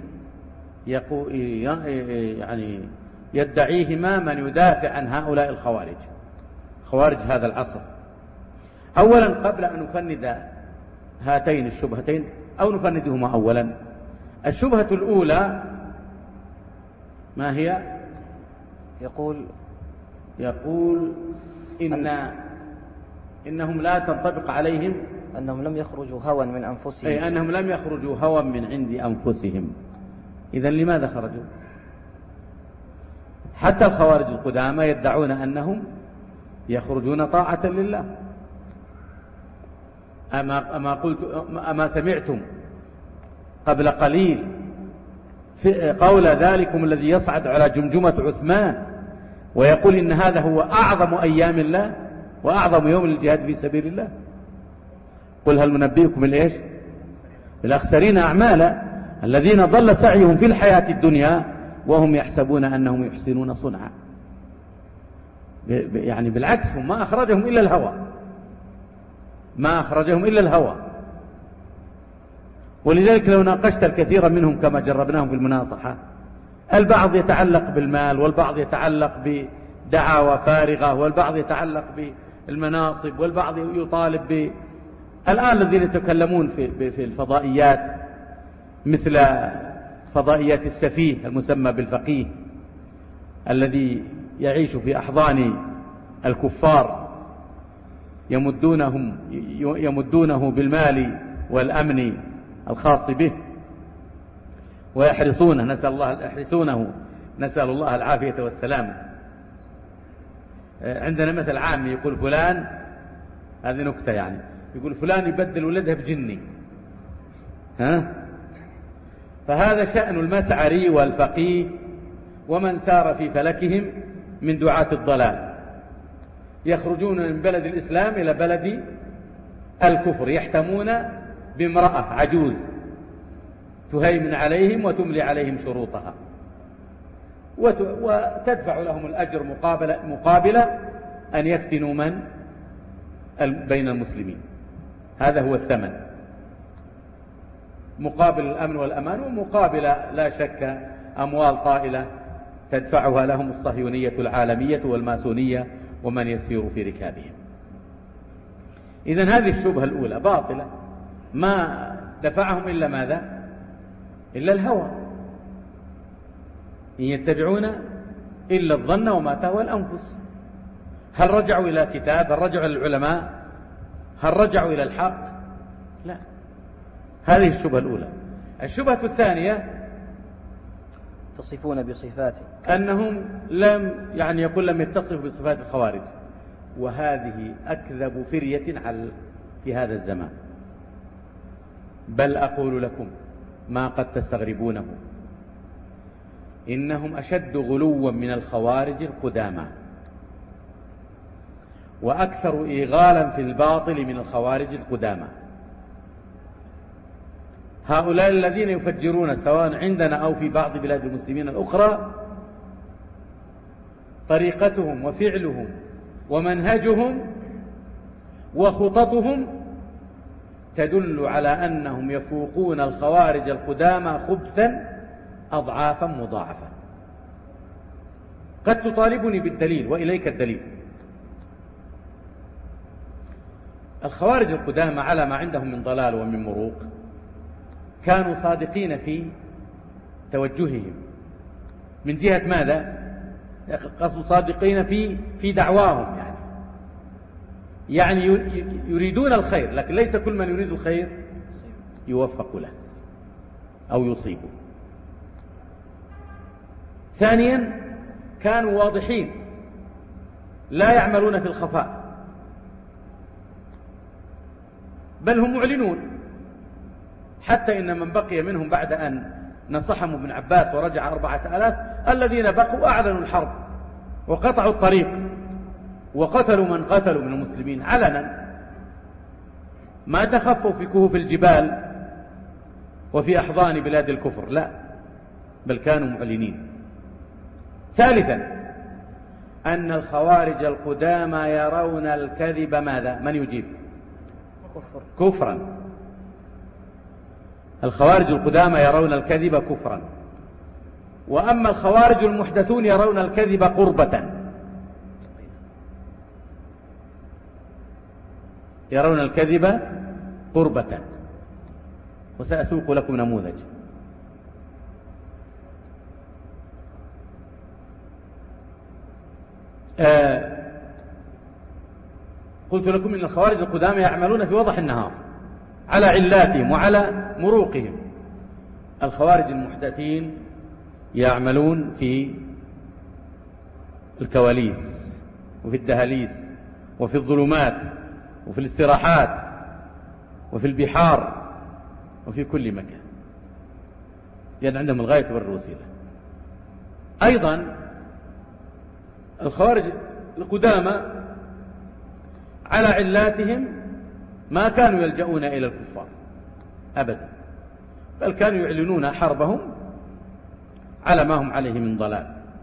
[SPEAKER 1] يعني يدعيهما من يدافع عن هؤلاء الخوارج، خوارج هذا العصر. أولا، قبل أن نفند هاتين الشبهتين أو نفندهما أولا، الشبهة الأولى ما هي؟ يقول إنهم لا تنطبق عليهم،
[SPEAKER 2] أنهم لم يخرجوا هوى من أنفسهم،
[SPEAKER 1] أي أنهم لم يخرجوا هوى من عند أنفسهم. إذن لماذا خرجوا؟ حتى الخوارج القدامى يدعون أنهم يخرجون طاعة لله. أما سمعتم قبل قليل في قول ذلكم الذي يصعد على جمجمة عثمان ويقول إن هذا هو أعظم أيام الله وأعظم يوم للجهاد في سبيل الله؟ قل هل ننبئكم الإيش؟ بالأخسرين أعمالا، الذين ضل سعيهم في الحياة الدنيا وهم يحسبون أنهم يحسنون صنعا. يعني بالعكس، هم ما أخرجهم إلا الهوى، ما أخرجهم إلا الهوى. ولذلك لو ناقشت الكثير منهم كما جربناهم في المناصحة، البعض يتعلق بالمال، والبعض يتعلق بدعاوى فارغة، والبعض يتعلق بالمناصب، والبعض يطالب الآن الذين يتكلمون في الفضائيات مثل فضائيات السفيه المسمى بالفقيه الذي يعيش في أحضان الكفار، يمدونه بالمال والأمن الخاص به ويحرسونه، نسأل الله العافية والسلام. عندنا مثل عام يقول فلان، هذه نكتة يعني، يقول فلان يبدل ولدها بجني، فهذا شأن المسعري والفقيه ومن سار في فلكهم من دعاة الضلال، يخرجون من بلد الإسلام إلى بلد الكفر، يحتمون بامرأة عجوز تهيمن عليهم وتملي عليهم شروطها وتدفع لهم الأجر مقابل أن يفتنوا من بين المسلمين. هذا هو الثمن، مقابل الأمن والأمان، ومقابل لا شك أموال طائلة تدفعها لهم الصهيونية العالمية والماسونية ومن يسير في ركابهم. إذن هذه الشبهة الأولى باطلة، ما دفعهم إلا ماذا؟ إلا الهوى، إن يتبعون إلا الظن وما تهوى الأنفس. هل رجعوا إلى كتاب؟ هل رجعوا إلى العلماء؟ هل رجعوا إلى الحق؟ لا. هذه الشبهة الأولى. الشبهة الثانية
[SPEAKER 2] تصفون بصفاته،
[SPEAKER 1] أنهم لم يتصفوا بصفات الخوارج، وهذه أكذب فرية في هذا الزمان. بل أقول لكم ما قد تستغربونه، إنهم أشد غلوا من الخوارج القدامى، وأكثر إيغالا في الباطل من الخوارج القدامى. هؤلاء الذين يفجرون سواء عندنا أو في بعض بلاد المسلمين الأخرى، طريقتهم وفعلهم ومنهجهم وخططهم تدل على أنهم يفوقون الخوارج القدامى خبثا أضعافا مضاعفة. قد تطالبني بالدليل، وإليك الدليل. الخوارج القدامى على ما عندهم من ضلال ومن مروق كانوا صادقين في توجههم، من جهة ماذا؟ قصوا صادقين في دعواهم، يعني يريدون الخير، لكن ليس كل من يريد الخير يوفق له أو يصيبه. ثانيا كانوا واضحين، لا يعملون في الخفاء، بل هم معلنون. حتى إن من بقي منهم بعد أن نصحهم ابن عباس ورجع 4000 الذين بقوا أعلنوا الحرب وقطعوا الطريق وقتلوا من قتلوا من المسلمين علنا، ما تخفوا في كهوف الجبال وفي أحضان بلاد الكفر، لا، بل كانوا معلنين. ثالثا أن الخوارج القدامى يرون الكذب ماذا؟ من يجيب؟ كفرا. الخوارج القدامى يرون الكذب كفرا، وأما الخوارج المحدثون يرون الكذب قربة، يرون الكذب قربة. وسأسوق لكم نموذج. قلت لكم إن الخوارج القدامى يعملون في وضح النهار على علاتهم وعلى مروقهم. الخوارج المحدثين يعملون في الكواليس وفي الدهاليز وفي الظلمات وفي الاستراحات وفي البحار وفي كل مكان، لأن عندهم الغاية والوسيلة. أيضا الخوارج القدامى على علاتهم ما كانوا يلجؤون إلى الكفار أبدا، بل كانوا يعلنون حربهم على ما هم عليه من ضلال.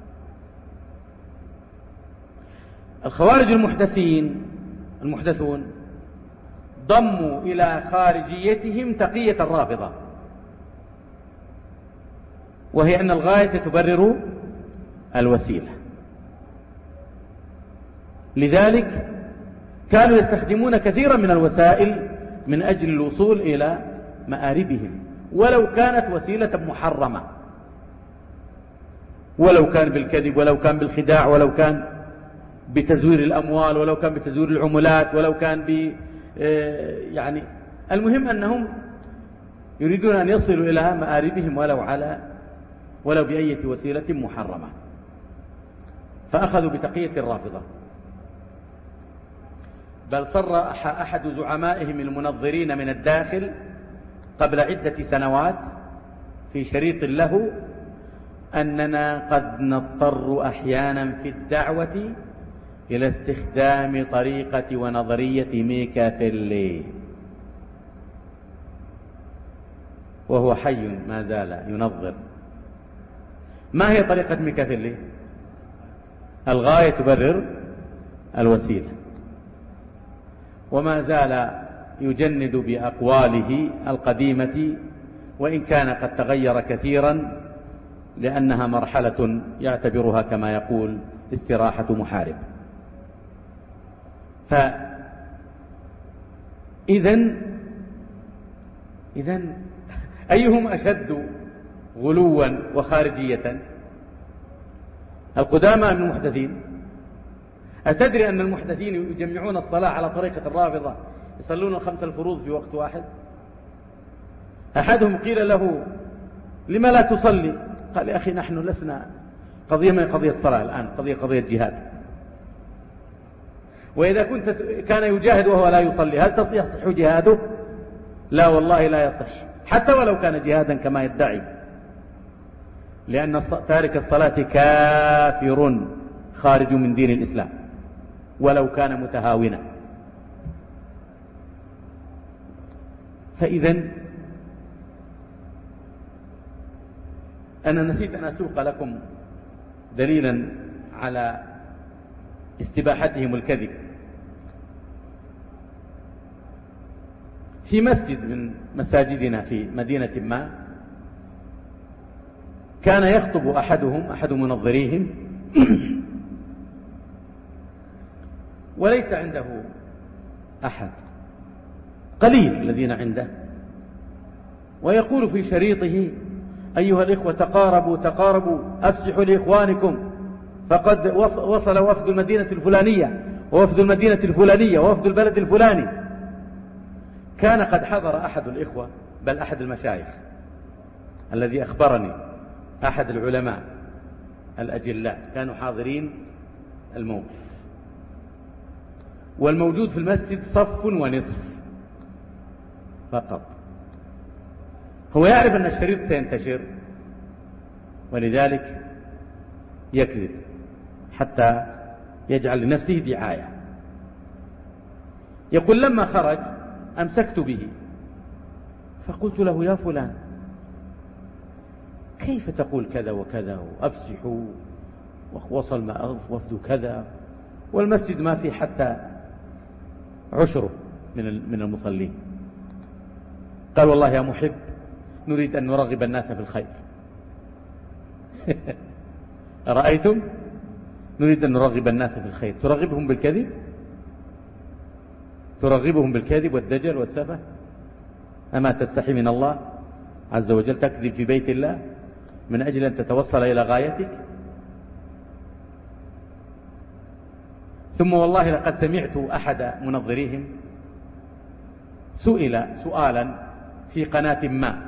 [SPEAKER 1] الخوارج المحدثون ضموا إلى خارجيتهم تقية الرافضة، وهي أن الغاية تبرر الوسيلة. لذلك كانوا يستخدمون كثيرا من الوسائل من أجل الوصول إلى مآربهم، ولو كانت وسيلة محرمة، ولو كان بالكذب، ولو كان بالخداع، ولو كان بتزوير الأموال، ولو كان بتزوير العملات، ولو كان المهم أنهم يريدون أن يصلوا إلى مآربهم ولو بأي وسيلة محرمة. فأخذوا بتقية الرافضة، بل صرح أحد زعمائهم المنظرين من الداخل قبل عدة سنوات في شريط له أننا قد نضطر أحيانا في الدعوة إلى استخدام طريقة ونظرية ميكافيلي، وهو حي ما زال ينظر. ما هي طريقة ميكافيلي؟ الغاية تبرر الوسيلة، وما زال يجند بأقواله القديمة، وإن كان قد تغير كثيرا لأنها مرحلة يعتبرها كما يقول استراحة محارب. إذن أيهم أشد غلوا وخارجية، القدامى من المحدثين؟ أتدري أن المحدثين يجمعون الصلاة على طريقة الرافضة، يصلون 5 الفروض في وقت واحد؟ أحدهم قيل له لما لا تصلي؟ قال يا أخي نحن لسنا قضية من قضية صلاة الآن، قضية جهاد. وإذا كان يجاهد وهو لا يصلي، هل يصح جهاده؟ لا والله لا يصح، حتى ولو كان جهادا كما يدعي، لأن تارك الصلاة كافر خارج من دين الإسلام ولو كان متهاونا. فإذا أنا نسيت أن أسوق لكم دليلا على استباحتهم الكذب. في مسجد من مساجدنا في مدينة ما كان يخطب أحد منظريهم وليس عنده أحد، قليل الذين عنده، ويقول في شريطه أيها الإخوة تقاربوا أفسحوا لإخوانكم، فقد وصل وفد المدينة الفلانية ووفد المدينة الفلانية ووفد البلد الفلاني. كان قد حضر أحد الإخوة، بل أحد المشايخ الذي أخبرني، أحد العلماء الأجلاء كانوا حاضرين الموقف، والموجود في المسجد صف ونصف فقط. هو يعرف أن الشريط سينتشر ولذلك يكذب حتى يجعل لنفسه دعاية. يقول لما خرج أمسكت به فقلت له يا فلان كيف تقول كذا وكذا وأفسحوا ووصل ما وفد كذا والمسجد ما في حتى عشره من المصلين؟ قال والله يا محب نريد أن نرغب الناس في الخير. أرأيتم؟ نريد أن نرغب الناس في الخير، ترغبهم بالكذب؟ ترغبهم بالكذب والدجل والسفة؟ أما تستحي من الله عز وجل تكذب في بيت الله من أجل أن تتوصل إلى غايتك؟ ثم والله لقد سمعت أحد منظريهم سئل سؤالا في قناة ما،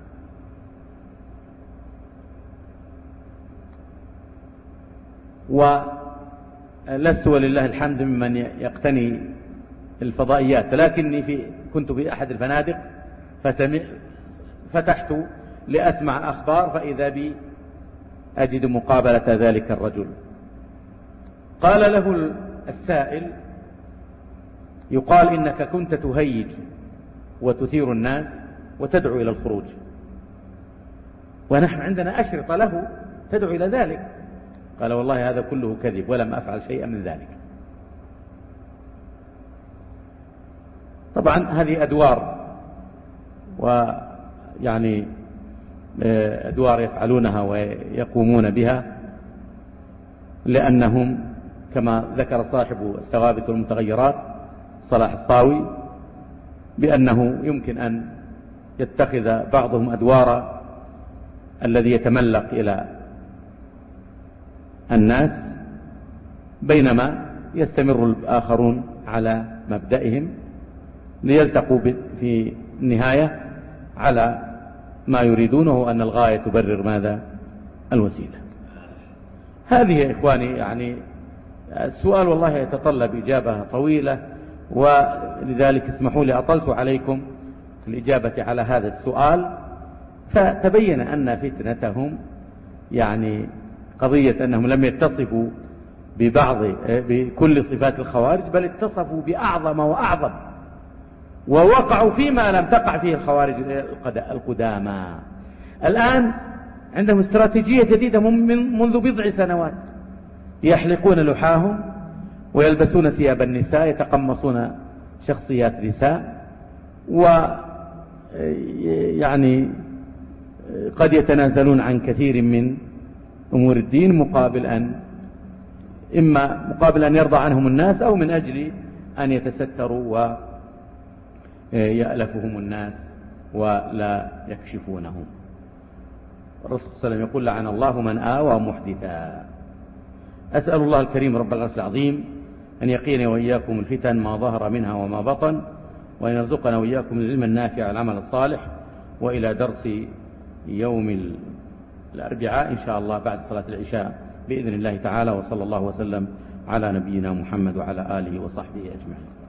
[SPEAKER 1] ولست ولله الحمد ممن يقتني الفضائيات، لكني كنت في أحد الفنادق فتحت لأسمع أخبار، فإذا بي أجد مقابلة ذلك الرجل. قال له السائل يقال إنك كنت تهيج وتثير الناس وتدعو إلى الخروج، ونحن عندنا أشرطة له تدعو إلى ذلك. قال والله هذا كله كذب ولم أفعل شيئا من ذلك. طبعا هذه أدوار، ويعني أدوار يفعلونها ويقومون بها، لأنهم كما ذكر صاحب الثوابت والمتغيرات صلاح الصاوي بأنه يمكن أن يتخذ بعضهم أدوار الذي يتملق إلى الناس، بينما يستمر الآخرون على مبدئهم ليلتقوا في النهاية على ما يريدونه، أن الغاية تبرر ماذا؟ الوسيلة. هذه يا إخواني يعني السؤال والله يتطلب إجابة طويلة، ولذلك اسمحوا لي أطلت عليكم، الإجابة على هذا السؤال، فتبين أن فتنتهم يعني قضية أنهم لم يتصفوا بكل صفات الخوارج، بل اتصفوا بأعظم وأعظم، ووقعوا فيما لم تقع فيه الخوارج القدامى. الآن عندهم استراتيجية جديدة منذ بضع سنوات، يحلقون لحاهم ويلبسون ثياب النساء، يتقمصون شخصيات نساء، ويعني قد يتنازلون عن كثير من أمور الدين مقابل أن يرضى عنهم الناس، أو من أجل أن يتستروا ويألفهم الناس ولا يكشفونهم. الرسول صلى الله عليه وسلم يقول: لعن الله من آوى محدثا. أسأل الله الكريم رب العرش العظيم أن يقيني وإياكم الفتن ما ظهر منها وما بطن، وأن يرزقنا وإياكم العلم النافع العمل الصالح. وإلى درس يوم الأربعاء إن شاء الله بعد صلاة العشاء بإذن الله تعالى، وصلى الله وسلم على نبينا محمد وعلى آله وصحبه أجمعين.